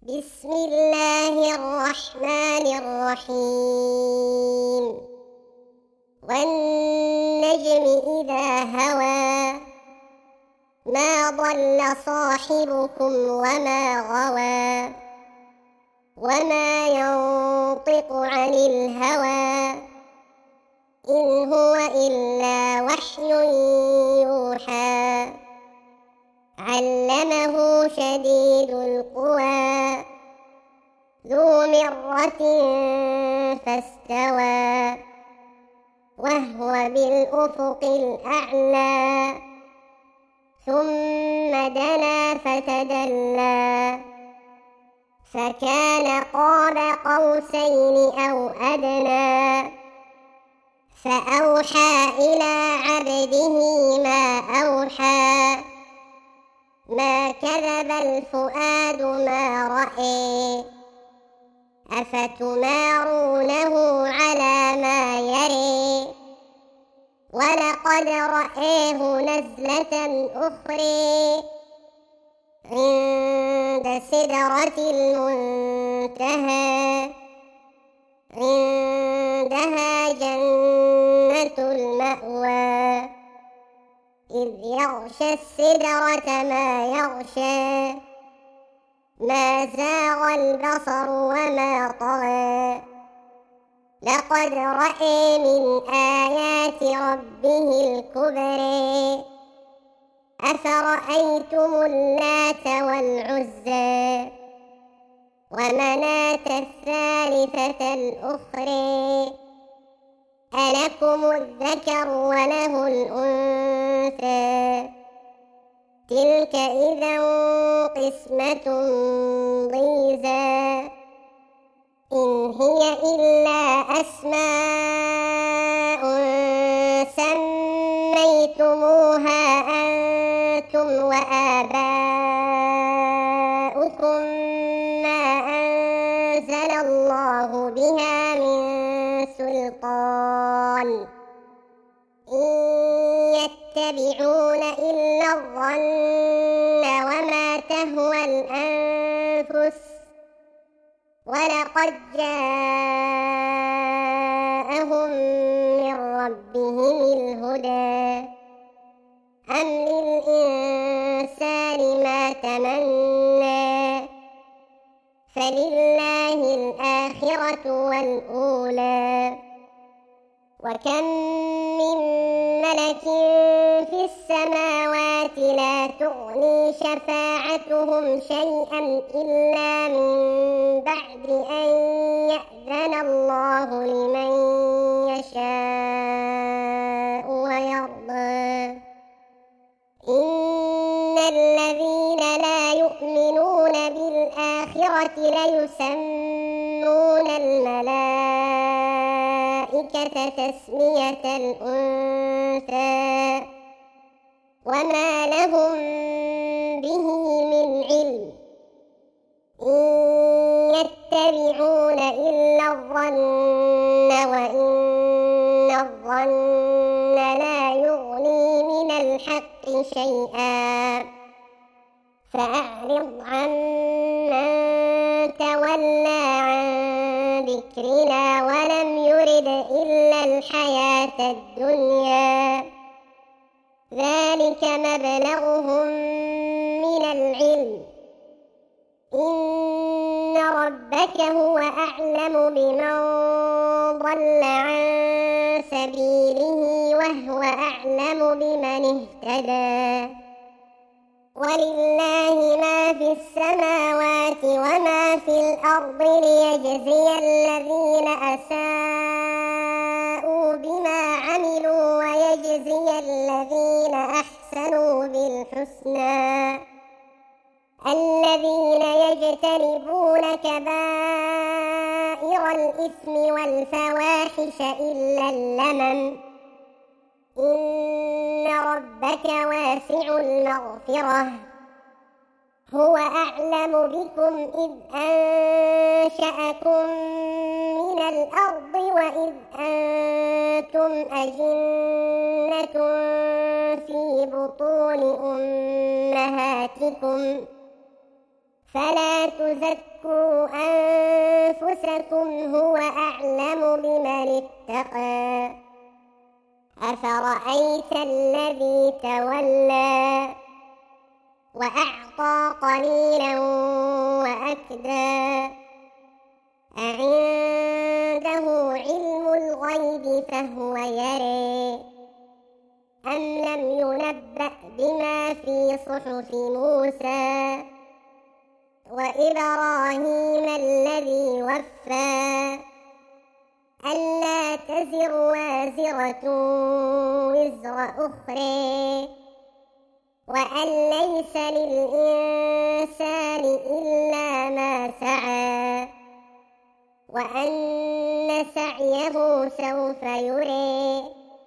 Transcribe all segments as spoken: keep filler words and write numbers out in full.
بسم الله الرحمن الرحيم والنجم إذا هوى ما ضل صاحبكم وما غوى وما ينطق عن الهوى إن هو إلا وحي يوحى علمه شديد القوى ذو مرة فاستوى وهو بالأفق الأعلى ثم دنا فتدلى فكان قاب قوسين أو أدنى فأوحى إلى عبده ما أوحى ما كذب الفؤاد ما رأى أفتمارونه على ما يري ولقد رآه نزلة أخرى عند سدرة المنتهى عندها جنة المأوى إذ يغشى السدرة ما يغشى ما زاغ البصر وما طغى لقد رأى من آيات ربه الكبرى أفرأيتم اللات والعزى ومناة الثالثة الأخرى ألكم الذكر وله الأنثى تلك إذا قسمة ضيزى إن هي إلا أسماء سميتموها أنتم وآباؤكم ما أنزل الله بها من سلطان إن يتبعون إلا الظن وما تهوى الأنفس ولقد جاءهم من ربهم الهدى أم للإنسان ما تمنى فلله الآخرة والأولى وكم من ملك في السماوات لا تغني شفاعتهم شيئا إلا من بعد أن يأذن الله لمن يشاء ويرضى إن الذين لا يؤمنون بالآخرة ليسمون الملائكة تسمية الأنثى وما لهم به من علم إن يتبعون إلا الظن وإن الظن لا يغني من الحق شيئا فأعرض عمن تولى عن ذكرنا ولم يرد إلا الحياة الدنيا ذلك مبلغهم من العلم إن ربك هو أعلم بمن ضل عن سبيله وهو أعلم بمن اهتدى ولله ما في السماوات وما في الأرض ليجزي الذين أساءوا بما عملوا ويجزي الذين أحسنوا بالحسنى الذين يجتنبون كبائر الإثم والفواحش إلا اللمم إن ربك واسع المغفرة هو أعلم بكم إذ أنشأكم من الأرض وإذ أنتم أجنة في بطون أمهاتكم فلا تزكوا أنفسكم هو أعلم بمن اتقى أفرأيت الذي تولى وأعطى قليلا وأكدى أعنده علم الغيب فهو يرى أم لم ينبأ بما في صحف موسى وإبراهيم الذي وفى ألا تزر وازرة وزر أخرى وأن ليس للإنسان إلا ما سعى وأن سعيه سوف يرى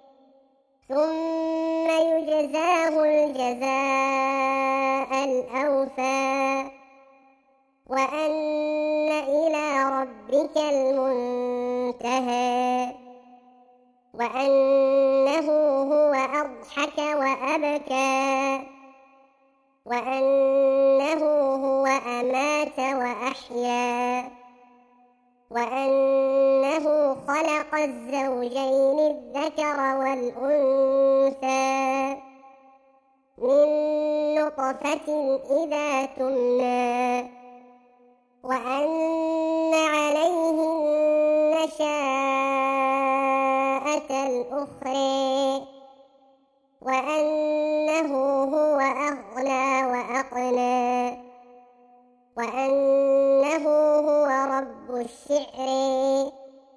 ثم يجزاه الجزاء الأوفى وأن إلى ربك المنتهى وأنه هو أضحك وأبكى وأنه هو أمات وأحيا وأنه خلق الزوجين الذكر والأنثى من نطفة إذا تمنى وأن عليه النشاءة الأخرى وأنه هو أغنى وأقنى وأنه هو رب الشعر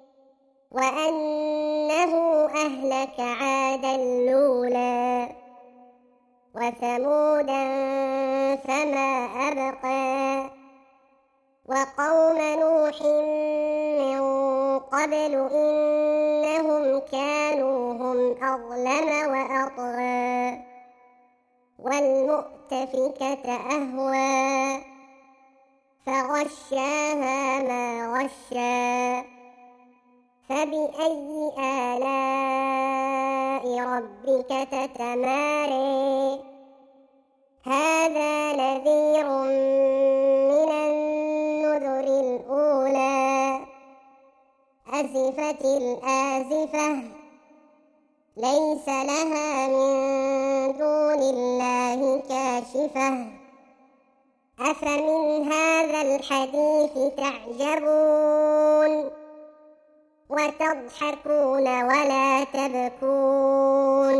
وأنه أهلك عادا الأولى وثمودا فما أبقى وقوم نوح من قبل إنهم كانوا هم أظلم وأطغى والمؤتفكة أهوى فغشاها ما غشا فبأي آلاء ربك تتماري هذا نذير من النذر الأولى أزفت الآزفة ليس لها من دون الله كاشفة أفمن هذا الحديث تعجبون وتضحكون ولا تبكون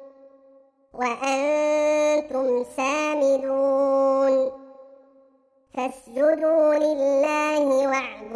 وأنتم سامدون فاسجدوا لله واعبدوا